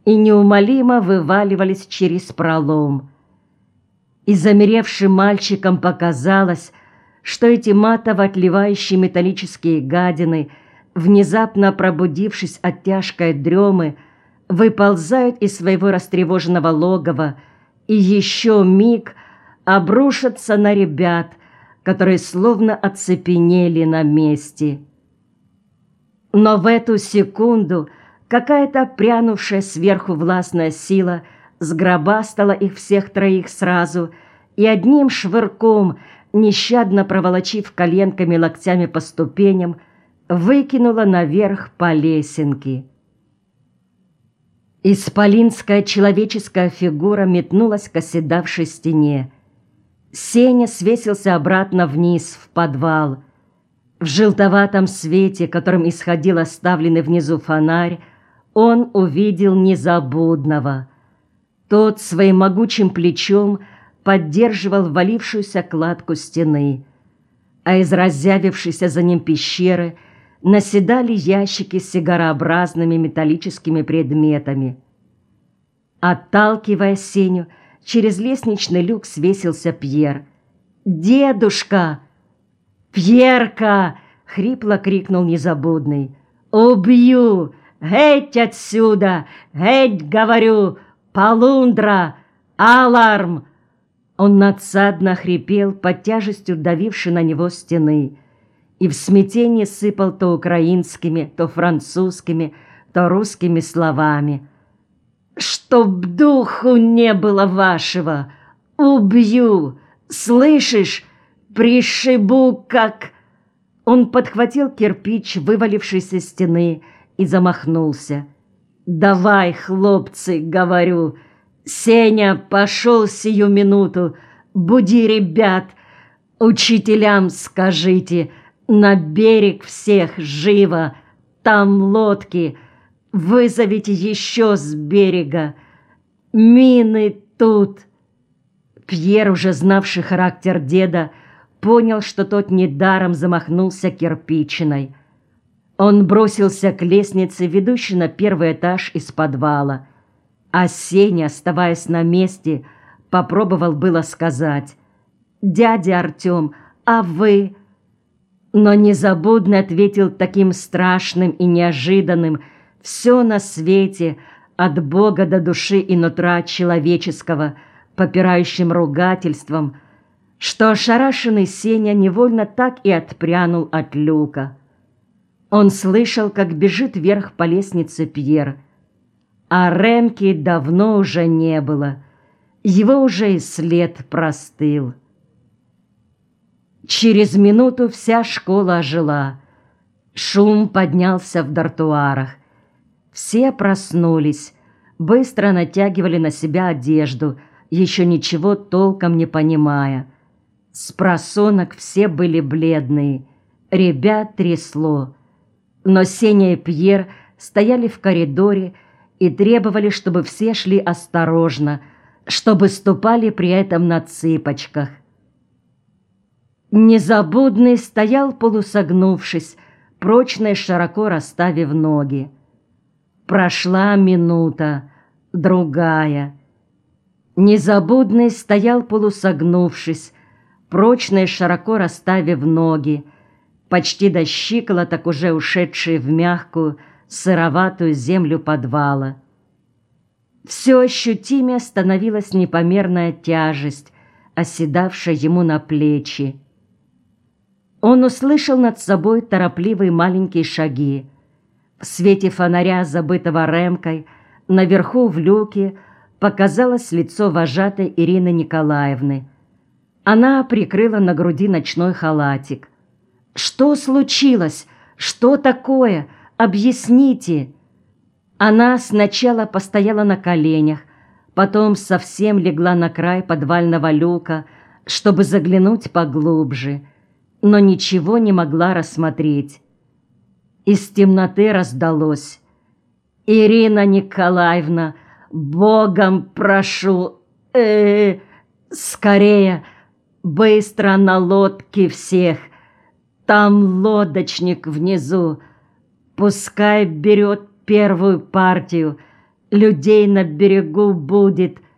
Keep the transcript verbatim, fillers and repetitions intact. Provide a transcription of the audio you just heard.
и неумолимо вываливались через пролом. И замеревшим мальчикам показалось, что эти матово отливающие металлические гадины, внезапно пробудившись от тяжкой дремы, выползают из своего растревоженного логова и еще миг обрушатся на ребят, которые словно оцепенели на месте. Но в эту секунду какая-то прянувшая сверху властная сила сгробастала их всех троих сразу и одним швырком, нещадно проволочив коленками локтями по ступеням, выкинула наверх по лесенке. Исполинская человеческая фигура метнулась к оседавшей стене. Сеня свесился обратно вниз, в подвал. В желтоватом свете, которым исходил оставленный внизу фонарь, он увидел Незабудного. Тот своим могучим плечом поддерживал валившуюся кладку стены, а из разъявившейся за ним пещеры наседали ящики с сигарообразными металлическими предметами. Отталкивая Сеню, через лестничный люк свесился Пьер. «Дедушка!» «Пьерка!» — хрипло крикнул Незабудный. «Убью! Геть отсюда! Геть, говорю! Полундра! Аларм!» Он надсадно хрипел под тяжестью давившей на него стены и в смятении сыпал то украинскими, то французскими, то русскими словами. «Чтоб духу не было вашего! Убью! Слышишь? Пришибу, как...» Он подхватил кирпич вывалившейся стены и замахнулся. «Давай, хлопцы, говорю! Сеня, пошел сию минуту! Буди ребят! Учителям скажите! На берег всех живо! Там лодки! Вызовите еще с берега! Мины тут!» Пьер, уже знавший характер деда, понял, что тот недаром замахнулся кирпичиной. Он бросился к лестнице, ведущей на первый этаж из подвала, а Сеня, оставаясь на месте, попробовал было сказать: «Дядя Артем, а вы?» Но Незабудный ответил таким страшным и неожиданным, все на свете, от Бога до души и нутра человеческого, попирающим ругательством, что ошарашенный Сеня невольно так и отпрянул от люка. Он слышал, как бежит вверх по лестнице Пьер, а Ремки давно уже не было, его уже и след простыл. Через минуту вся школа ожила, шум поднялся в дартуарах. Все проснулись, быстро натягивали на себя одежду, еще ничего толком не понимая. Спросонок все были бледные, ребят трясло. Но Сеня и Пьер стояли в коридоре и требовали, чтобы все шли осторожно, чтобы ступали при этом на цыпочках. Незабудный стоял полусогнувшись, прочно и широко расставив ноги. Прошла минута, другая. Незабудный стоял полусогнувшись, прочно и широко расставив ноги, почти до щиколоток уже ушедшие в мягкую, сыроватую землю подвала. Все ощутимее становилась непомерная тяжесть, оседавшая ему на плечи. Он услышал над собой торопливые маленькие шаги. В свете фонаря, забытого Ремкой, наверху в люке показалось лицо вожатой Ирины Николаевны. Она прикрыла на груди ночной халатик. «Что случилось? Что такое? Объясните!» Она сначала постояла на коленях, потом совсем легла на край подвального люка, чтобы заглянуть поглубже, но ничего не могла рассмотреть. Из темноты раздалось: «Ирина Николаевна, Богом прошу, э, -э скорее, быстро на лодке всех, там лодочник внизу, пускай берет первую партию, Людей на берегу будет